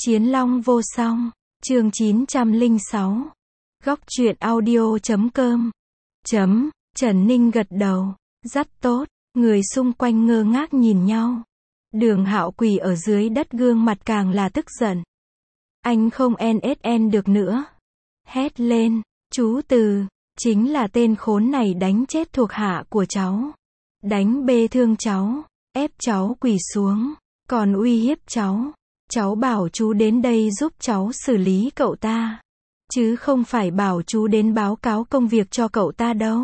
Chiến Long vô song, chương 906. Góc truyện audio.com. Trần Ninh gật đầu, rất tốt, người xung quanh ngơ ngác nhìn nhau. Đường Hạo quỳ ở dưới đất, gương mặt càng là tức giận. Anh không NSN được nữa. Hét lên, chú Từ, chính là tên khốn này đánh chết thuộc hạ của cháu. Đánh bê thương cháu, ép cháu quỳ xuống, còn uy hiếp cháu. Cháu bảo chú đến đây giúp cháu xử lý cậu ta, chứ không phải bảo chú đến báo cáo công việc cho cậu ta đâu.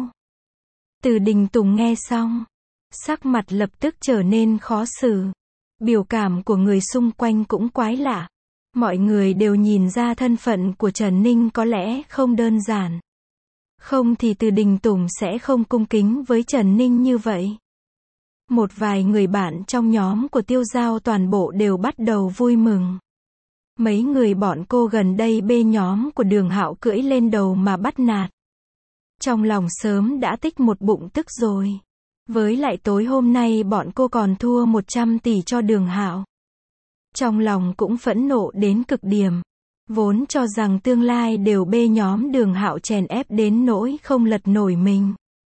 Từ Đình Tùng nghe xong, sắc mặt lập tức trở nên khó xử. Biểu cảm của người xung quanh cũng quái lạ. Mọi người đều nhìn ra thân phận của Trần Ninh có lẽ không đơn giản. Không thì Từ Đình Tùng sẽ không cung kính với Trần Ninh như vậy. Một vài người bạn trong nhóm của Tiêu Giao toàn bộ đều bắt đầu vui mừng. Mấy người bọn cô gần đây bê nhóm của Đường Hạo cưỡi lên đầu mà bắt nạt. Trong lòng sớm đã tích một bụng tức rồi. Với lại tối hôm nay bọn cô còn thua 100 tỷ cho Đường Hạo. Trong lòng cũng phẫn nộ đến cực điểm. Vốn cho rằng tương lai đều bê nhóm Đường Hạo chèn ép đến nỗi không lật nổi mình.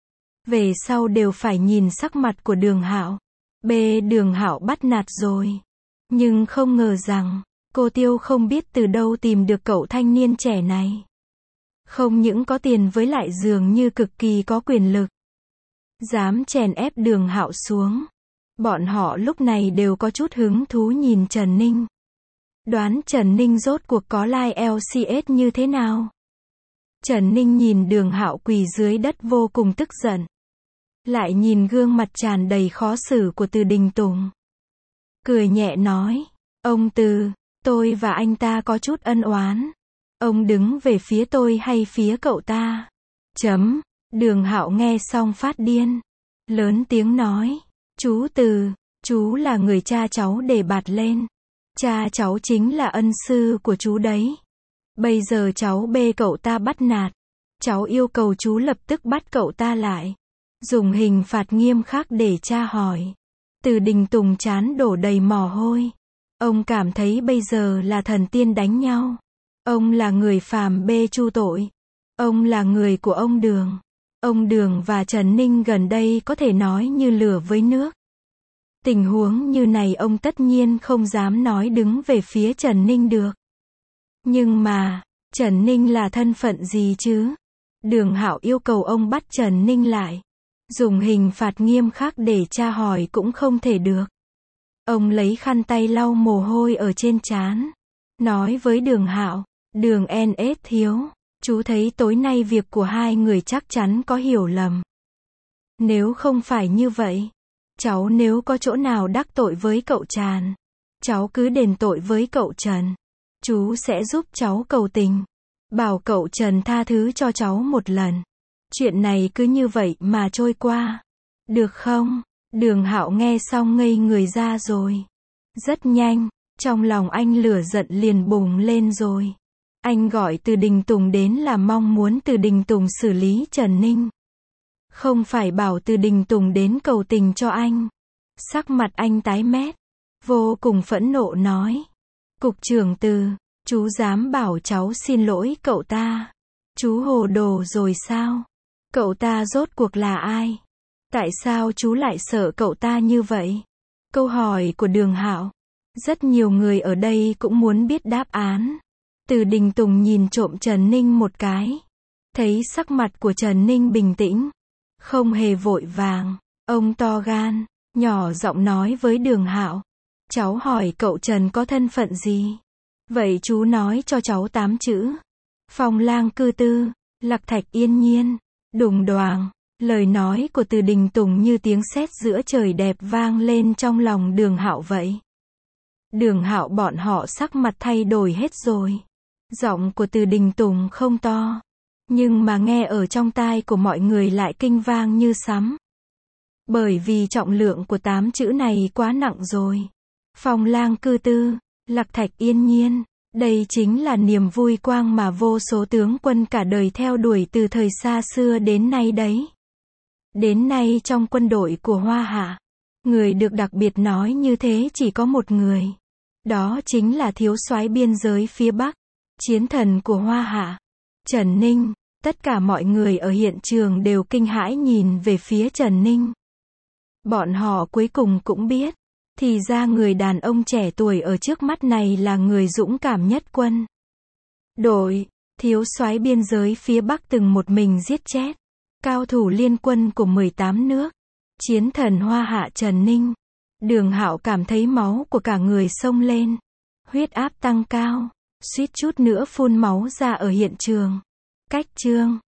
Về sau đều phải nhìn sắc mặt của Đường Hạo. Bê Đường Hạo bắt nạt rồi. Nhưng không ngờ rằng, cô Tiêu không biết từ đâu tìm được cậu thanh niên trẻ này. Không những có tiền với lại dường như cực kỳ có quyền lực. Dám chèn ép Đường Hạo xuống. Bọn họ lúc này đều có chút hứng thú nhìn Trần Ninh. Đoán Trần Ninh rốt cuộc có like LCS như thế nào? Trần Ninh nhìn Đường Hạo quỳ dưới đất vô cùng tức giận. Lại nhìn gương mặt tràn đầy khó xử của Từ Đình Tùng. Cười nhẹ nói, ông Từ, tôi và anh ta có chút ân oán. Ông đứng về phía tôi hay phía cậu ta? Đường Hạo nghe xong phát điên. Lớn tiếng nói, chú Từ, chú là người cha cháu đề bạt lên. Cha cháu chính là ân sư của chú đấy. Bây giờ cháu bê cậu ta bắt nạt. Cháu yêu cầu chú lập tức bắt cậu ta lại. Dùng hình phạt nghiêm khắc để tra hỏi. Từ Đình Tùng trán đổ đầy mồ hôi. Ông cảm thấy bây giờ là thần tiên đánh nhau. Ông là người phàm bê chu tội. Ông là người của ông Đường. Ông Đường và Trần Ninh gần đây có thể nói như lửa với nước. Tình huống như này ông tất nhiên không dám nói đứng về phía Trần Ninh được. Nhưng mà, Trần Ninh là thân phận gì chứ? Đường Hạo yêu cầu ông bắt Trần Ninh lại. Dùng hình phạt nghiêm khắc để tra hỏi cũng không thể được. Ông lấy khăn tay lau mồ hôi ở trên trán. Nói với Đường Hạo, Đường NS thiếu, chú thấy tối nay việc của hai người chắc chắn có hiểu lầm. Nếu không phải như vậy, cháu nếu có chỗ nào đắc tội với cậu Tràn, cháu cứ đền tội với cậu Trần. Chú sẽ giúp cháu cầu tình. Bảo cậu Trần tha thứ cho cháu một lần. Chuyện này cứ như vậy mà trôi qua. Được không? Đường Hạo nghe xong ngây người ra rồi. Rất nhanh, trong lòng anh lửa giận liền bùng lên rồi. Anh gọi Từ Đình Tùng đến là mong muốn Từ Đình Tùng xử lý Trần Ninh. Không phải bảo Từ Đình Tùng đến cầu tình cho anh. Sắc mặt anh tái mét. Vô cùng phẫn nộ nói. Cục trưởng Từ, chú dám bảo cháu xin lỗi cậu ta. Chú hồ đồ rồi sao? Cậu ta rốt cuộc là ai? Tại sao chú lại sợ cậu ta như vậy? Câu hỏi của Đường Hạo. Rất nhiều người ở đây cũng muốn biết đáp án. Từ Đình Tùng nhìn trộm Trần Ninh một cái. Thấy sắc mặt của Trần Ninh bình tĩnh. Không hề vội vàng. Ông to gan, nhỏ giọng nói với Đường Hạo. Cháu hỏi cậu Trần có thân phận gì? Vậy chú nói cho cháu 8 chữ. Phong Lang Cư Tư, Lạc Thạch Yên Nhiên. Đùng đoàng, lời nói của Từ Đình Tùng như tiếng sét giữa trời đẹp vang lên trong lòng Đường Hạo vậy. Đường Hạo bọn họ sắc mặt thay đổi hết rồi. Giọng của Từ Đình Tùng không to, nhưng mà nghe ở trong tai của mọi người lại kinh vang như sấm. Bởi vì trọng lượng của 8 chữ này quá nặng rồi. Phong Lang Cư Tư, Lạc Thạch Yên Nhiên. Đây chính là niềm vui quang mà vô số tướng quân cả đời theo đuổi từ thời xa xưa đến nay đấy. Đến nay trong quân đội của Hoa Hạ, người được đặc biệt nói như thế chỉ có một người. Đó chính là thiếu soái biên giới phía Bắc, chiến thần của Hoa Hạ, Trần Ninh. Tất cả mọi người ở hiện trường đều kinh hãi nhìn về phía Trần Ninh. Bọn họ cuối cùng cũng biết, thì ra người đàn ông trẻ tuổi ở trước mắt này là người dũng cảm nhất quân đội, thiếu soái biên giới phía Bắc từng một mình giết chết cao thủ liên quân của 18 nước, chiến thần Hoa Hạ Trần Ninh. Đường Hạo cảm thấy máu của cả người sông lên, huyết áp tăng cao, suýt chút nữa phun máu ra ở hiện trường. Cách chương